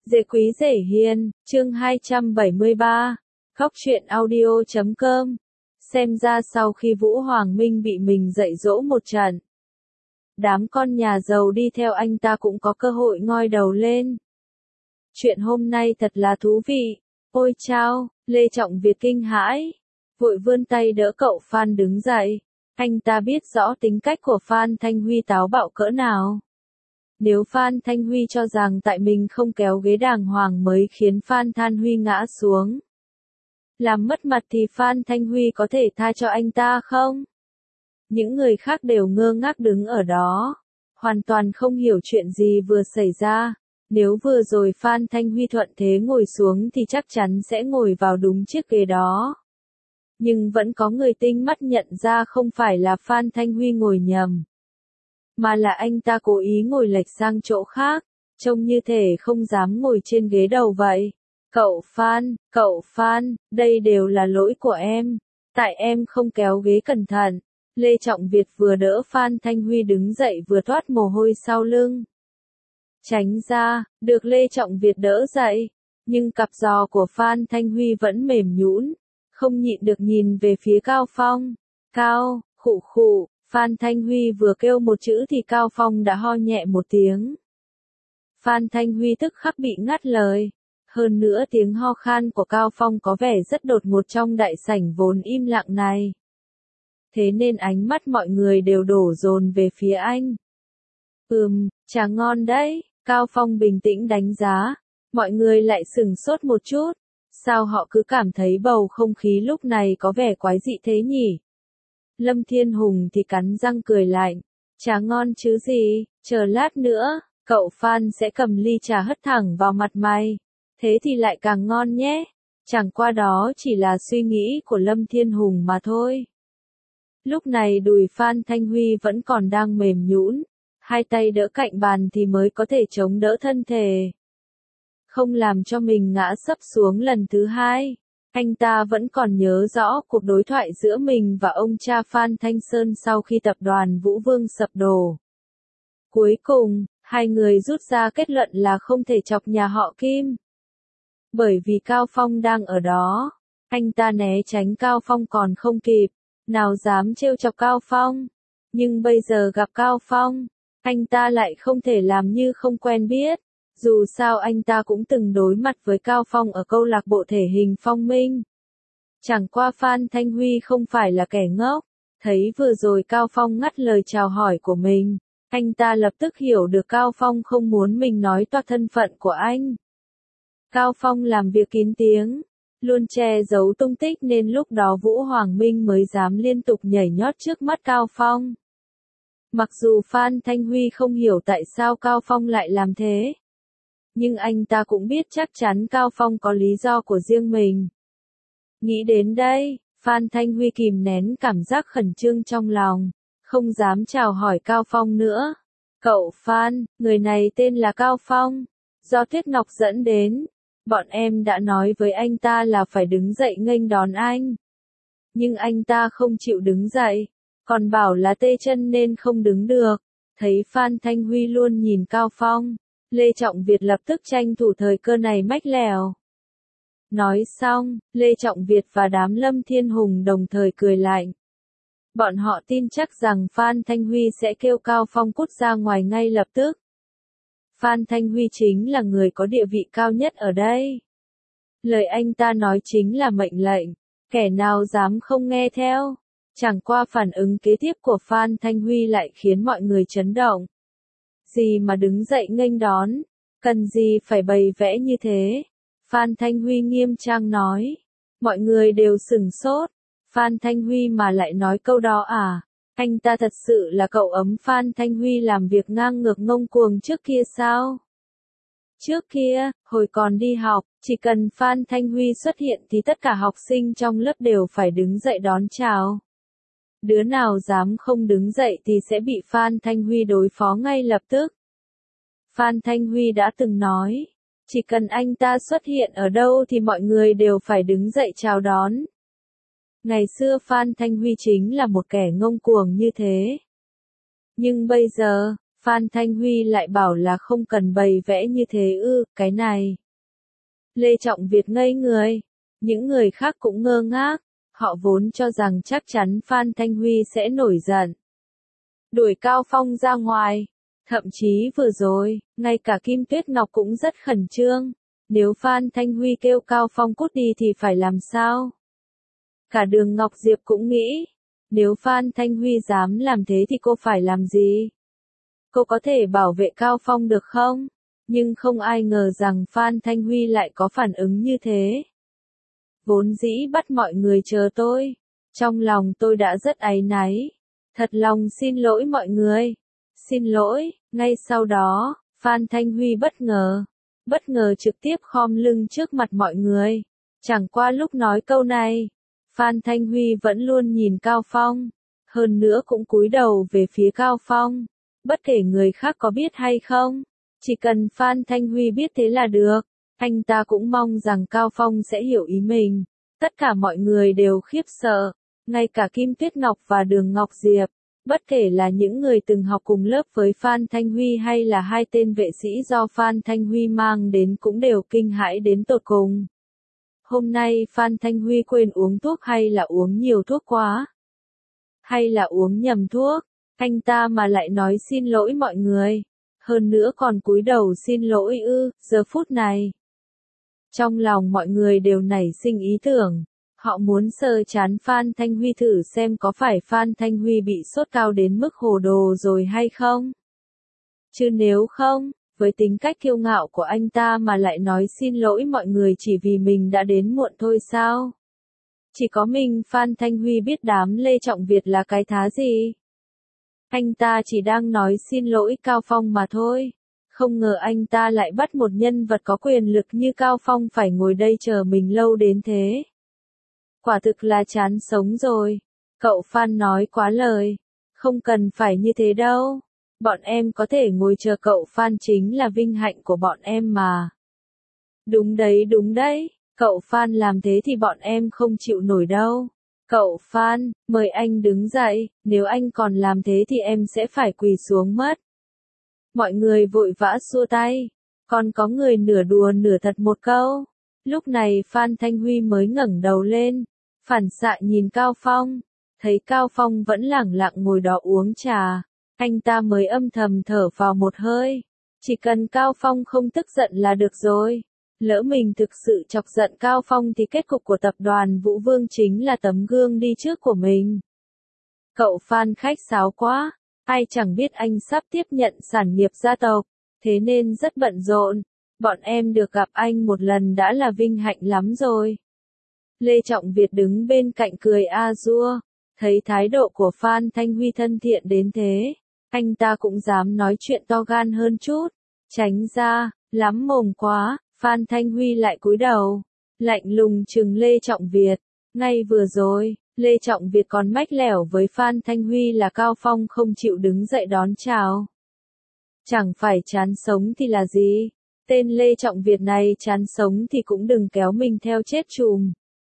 Dễ quý dễ hiền, chương 273, Khóc chuyện audio.com. Xem ra sau khi Vũ Hoàng Minh bị mình dạy dỗ một trận, đám con nhà giàu đi theo anh ta cũng có cơ hội ngoi đầu lên. Chuyện hôm nay thật là thú vị. Ôi chao, Lê Trọng Việt kinh hãi, vội vươn tay đỡ cậu Phan đứng dậy. Anh ta biết rõ tính cách của Phan Thanh Huy táo bạo cỡ nào. Nếu Phan Thanh Huy cho rằng tại mình không kéo ghế đàng hoàng mới khiến Phan Thanh Huy ngã xuống, làm mất mặt thì Phan Thanh Huy có thể tha cho anh ta không? Những người khác đều ngơ ngác đứng ở đó, hoàn toàn không hiểu chuyện gì vừa xảy ra. Nếu vừa rồi Phan Thanh Huy thuận thế ngồi xuống thì chắc chắn sẽ ngồi vào đúng chiếc ghế đó. Nhưng vẫn có người tinh mắt nhận ra không phải là Phan Thanh Huy ngồi nhầm, mà là anh ta cố ý ngồi lệch sang chỗ khác, trông như thể không dám ngồi trên ghế đầu vậy. Cậu Phan, đây đều là lỗi của em, tại em không kéo ghế cẩn thận. Lê Trọng Việt vừa đỡ Phan Thanh Huy đứng dậy vừa thoát mồ hôi sau lưng. Tránh ra, được Lê Trọng Việt đỡ dậy, nhưng cặp giò của Phan Thanh Huy vẫn mềm nhũn, không nhịn được nhìn về phía Cao Phong. Khụ, Phan Thanh Huy vừa kêu một chữ thì Cao Phong đã ho nhẹ một tiếng. Phan Thanh Huy tức khắc bị ngắt lời. Hơn nữa tiếng ho khan của Cao Phong có vẻ rất đột ngột trong đại sảnh vốn im lặng này. Thế nên ánh mắt mọi người đều đổ dồn về phía anh. Trà ngon đấy, Cao Phong bình tĩnh đánh giá. Mọi người lại sửng sốt một chút. Sao họ cứ cảm thấy bầu không khí lúc này có vẻ quái dị thế nhỉ? Lâm Thiên Hùng thì cắn răng cười lạnh. Trà ngon chứ gì, chờ lát nữa, cậu Phan sẽ cầm ly trà hất thẳng vào mặt mày. Thế thì lại càng ngon nhé. Chẳng qua đó chỉ là suy nghĩ của Lâm Thiên Hùng mà thôi. Lúc này đùi Phan Thanh Huy vẫn còn đang mềm nhũn, hai tay đỡ cạnh bàn thì mới có thể chống đỡ thân thể, không làm cho mình ngã sấp xuống lần thứ hai. Anh ta vẫn còn nhớ rõ cuộc đối thoại giữa mình và ông cha Phan Thanh Sơn sau khi tập đoàn Vũ Vương sập đổ. Cuối cùng, hai người rút ra kết luận là không thể chọc nhà họ Kim. Bởi vì Cao Phong đang ở đó, anh ta né tránh Cao Phong còn không kịp, nào dám trêu chọc Cao Phong. Nhưng bây giờ gặp Cao Phong, anh ta lại không thể làm như không quen biết. Dù sao anh ta cũng từng đối mặt với Cao Phong ở câu lạc bộ thể hình Phong Minh. Chẳng qua Phan Thanh Huy không phải là kẻ ngốc, thấy vừa rồi Cao Phong ngắt lời chào hỏi của mình, anh ta lập tức hiểu được Cao Phong không muốn mình nói toạc thân phận của anh. Cao Phong làm việc kín tiếng, luôn che giấu tung tích nên lúc đó Vũ Hoàng Minh mới dám liên tục nhảy nhót trước mắt Cao Phong. Mặc dù Phan Thanh Huy không hiểu tại sao Cao Phong lại làm thế, nhưng anh ta cũng biết chắc chắn Cao Phong có lý do của riêng mình. Nghĩ đến đây, Phan Thanh Huy kìm nén cảm giác khẩn trương trong lòng, không dám chào hỏi Cao Phong nữa. Cậu Phan, người này tên là Cao Phong, do Tuyết Ngọc dẫn đến. Bọn em đã nói với anh ta là phải đứng dậy nghênh đón anh. Nhưng anh ta không chịu đứng dậy, còn bảo là tê chân nên không đứng được. Thấy Phan Thanh Huy luôn nhìn Cao Phong, Lê Trọng Việt lập tức tranh thủ thời cơ này mách lèo. Nói xong, Lê Trọng Việt và đám Lâm Thiên Hùng đồng thời cười lạnh. Bọn họ tin chắc rằng Phan Thanh Huy sẽ kêu Cao Phong cút ra ngoài ngay lập tức. Phan Thanh Huy chính là người có địa vị cao nhất ở đây. Lời anh ta nói chính là mệnh lệnh, kẻ nào dám không nghe theo. Chẳng qua phản ứng kế tiếp của Phan Thanh Huy lại khiến mọi người chấn động. Gì mà đứng dậy nghênh đón, cần gì phải bày vẽ như thế? Phan Thanh Huy nghiêm trang nói. Mọi người đều sửng sốt. Phan Thanh Huy mà lại nói câu đó à? Anh ta thật sự là cậu ấm Phan Thanh Huy làm việc ngang ngược ngông cuồng trước kia sao? Trước kia, hồi còn đi học, chỉ cần Phan Thanh Huy xuất hiện thì tất cả học sinh trong lớp đều phải đứng dậy đón chào. Đứa nào dám không đứng dậy thì sẽ bị Phan Thanh Huy đối phó ngay lập tức. Phan Thanh Huy đã từng nói, chỉ cần anh ta xuất hiện ở đâu thì mọi người đều phải đứng dậy chào đón. Ngày xưa Phan Thanh Huy chính là một kẻ ngông cuồng như thế. Nhưng bây giờ, Phan Thanh Huy lại bảo là không cần bày vẽ như thế cái này. Lê Trọng Việt ngây người, những người khác cũng ngơ ngác, họ vốn cho rằng chắc chắn Phan Thanh Huy sẽ nổi giận. Đuổi Cao Phong ra ngoài, thậm chí vừa rồi, ngay cả Kim Tuyết Ngọc cũng rất khẩn trương, nếu Phan Thanh Huy kêu Cao Phong cút đi thì phải làm sao? Cả Đường Ngọc Diệp cũng nghĩ, nếu Phan Thanh Huy dám làm thế thì cô phải làm gì? Cô có thể bảo vệ Cao Phong được không? Nhưng không ai ngờ rằng Phan Thanh Huy lại có phản ứng như thế. Vốn dĩ bắt mọi người chờ tôi. Trong lòng tôi đã rất áy náy. Thật lòng xin lỗi mọi người. Xin lỗi, ngay sau đó, Phan Thanh Huy bất ngờ trực tiếp khom lưng trước mặt mọi người. Chẳng qua lúc nói câu này, Phan Thanh Huy vẫn luôn nhìn Cao Phong, hơn nữa cũng cúi đầu về phía Cao Phong. Bất kể người khác có biết hay không, chỉ cần Phan Thanh Huy biết thế là được. Anh ta cũng mong rằng Cao Phong sẽ hiểu ý mình. Tất cả mọi người đều khiếp sợ, ngay cả Kim Tuyết Ngọc và Đường Ngọc Diệp. Bất kể là những người từng học cùng lớp với Phan Thanh Huy hay là hai tên vệ sĩ do Phan Thanh Huy mang đến cũng đều kinh hãi đến tột cùng. Hôm nay Phan Thanh Huy quên uống thuốc hay là uống nhiều thuốc quá? Hay là uống nhầm thuốc? Anh ta mà lại nói xin lỗi mọi người. Hơn nữa còn cúi đầu xin lỗi giờ phút này. Trong lòng mọi người đều nảy sinh ý tưởng. Họ muốn sờ chán Phan Thanh Huy thử xem có phải Phan Thanh Huy bị sốt cao đến mức hồ đồ rồi hay không. Chứ nếu không, với tính cách kiêu ngạo của anh ta mà lại nói xin lỗi mọi người chỉ vì mình đã đến muộn thôi sao? Chỉ có mình Phan Thanh Huy biết đám Lê Trọng Việt là cái thá gì. Anh ta chỉ đang nói xin lỗi Cao Phong mà thôi. Không ngờ anh ta lại bắt một nhân vật có quyền lực như Cao Phong phải ngồi đây chờ mình lâu đến thế. Quả thực là chán sống rồi. Cậu Phan nói quá lời. Không cần phải như thế đâu. Bọn em có thể ngồi chờ cậu Phan chính là vinh hạnh của bọn em mà. Đúng đấy. Cậu Phan làm thế thì bọn em không chịu nổi đâu. Cậu Phan, mời anh đứng dậy, nếu anh còn làm thế thì em sẽ phải quỳ xuống mất. Mọi người vội vã xua tay, còn có người nửa đùa nửa thật một câu. Lúc này Phan Thanh Huy mới ngẩng đầu lên, phản xạ nhìn Cao Phong, thấy Cao Phong vẫn lẳng lặng ngồi đó uống trà, anh ta mới âm thầm thở vào một hơi. Chỉ cần Cao Phong không tức giận là được rồi. Lỡ mình thực sự chọc giận Cao Phong thì kết cục của tập đoàn Vũ Vương chính là tấm gương đi trước của mình. Cậu Phan khách sáo quá, ai chẳng biết anh sắp tiếp nhận sản nghiệp gia tộc, thế nên rất bận rộn. Bọn em được gặp anh một lần đã là vinh hạnh lắm rồi. Lê Trọng Việt đứng bên cạnh cười a dua, thấy thái độ của Phan Thanh Huy thân thiện đến thế, anh ta cũng dám nói chuyện to gan hơn chút. Tránh ra, lắm mồm quá. Phan Thanh Huy lại cúi đầu, lạnh lùng trừng Lê Trọng Việt. Ngay vừa rồi, Lê Trọng Việt còn mách lẻo với Phan Thanh Huy là Cao Phong không chịu đứng dậy đón chào. Chẳng phải chán sống thì là gì? Tên Lê Trọng Việt này chán sống thì cũng đừng kéo mình theo chết chùm.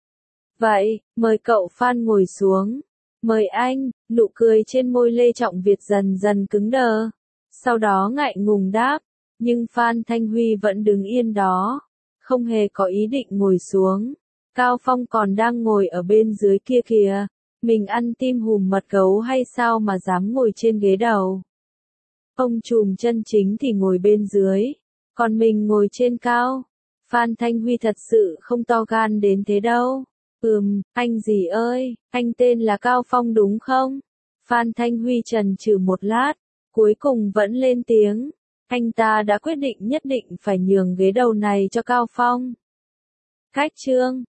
Vậy, mời cậu Phan ngồi xuống. Mời anh, nụ cười trên môi Lê Trọng Việt dần dần cứng đờ. Sau đó ngại ngùng đáp. Nhưng Phan Thanh Huy vẫn đứng yên đó, không hề có ý định ngồi xuống. Cao Phong còn đang ngồi ở bên dưới kia kìa, mình ăn tim hùm mật gấu hay sao mà dám ngồi trên ghế đầu. Ông trùm chân chính thì ngồi bên dưới, còn mình ngồi trên cao. Phan Thanh Huy thật sự không to gan đến thế đâu. Anh gì ơi, anh tên là Cao Phong đúng không? Phan Thanh Huy chần chừ một lát, cuối cùng vẫn lên tiếng. Anh ta đã quyết định nhất định phải nhường ghế đầu này cho Cao Phong. Khách trương,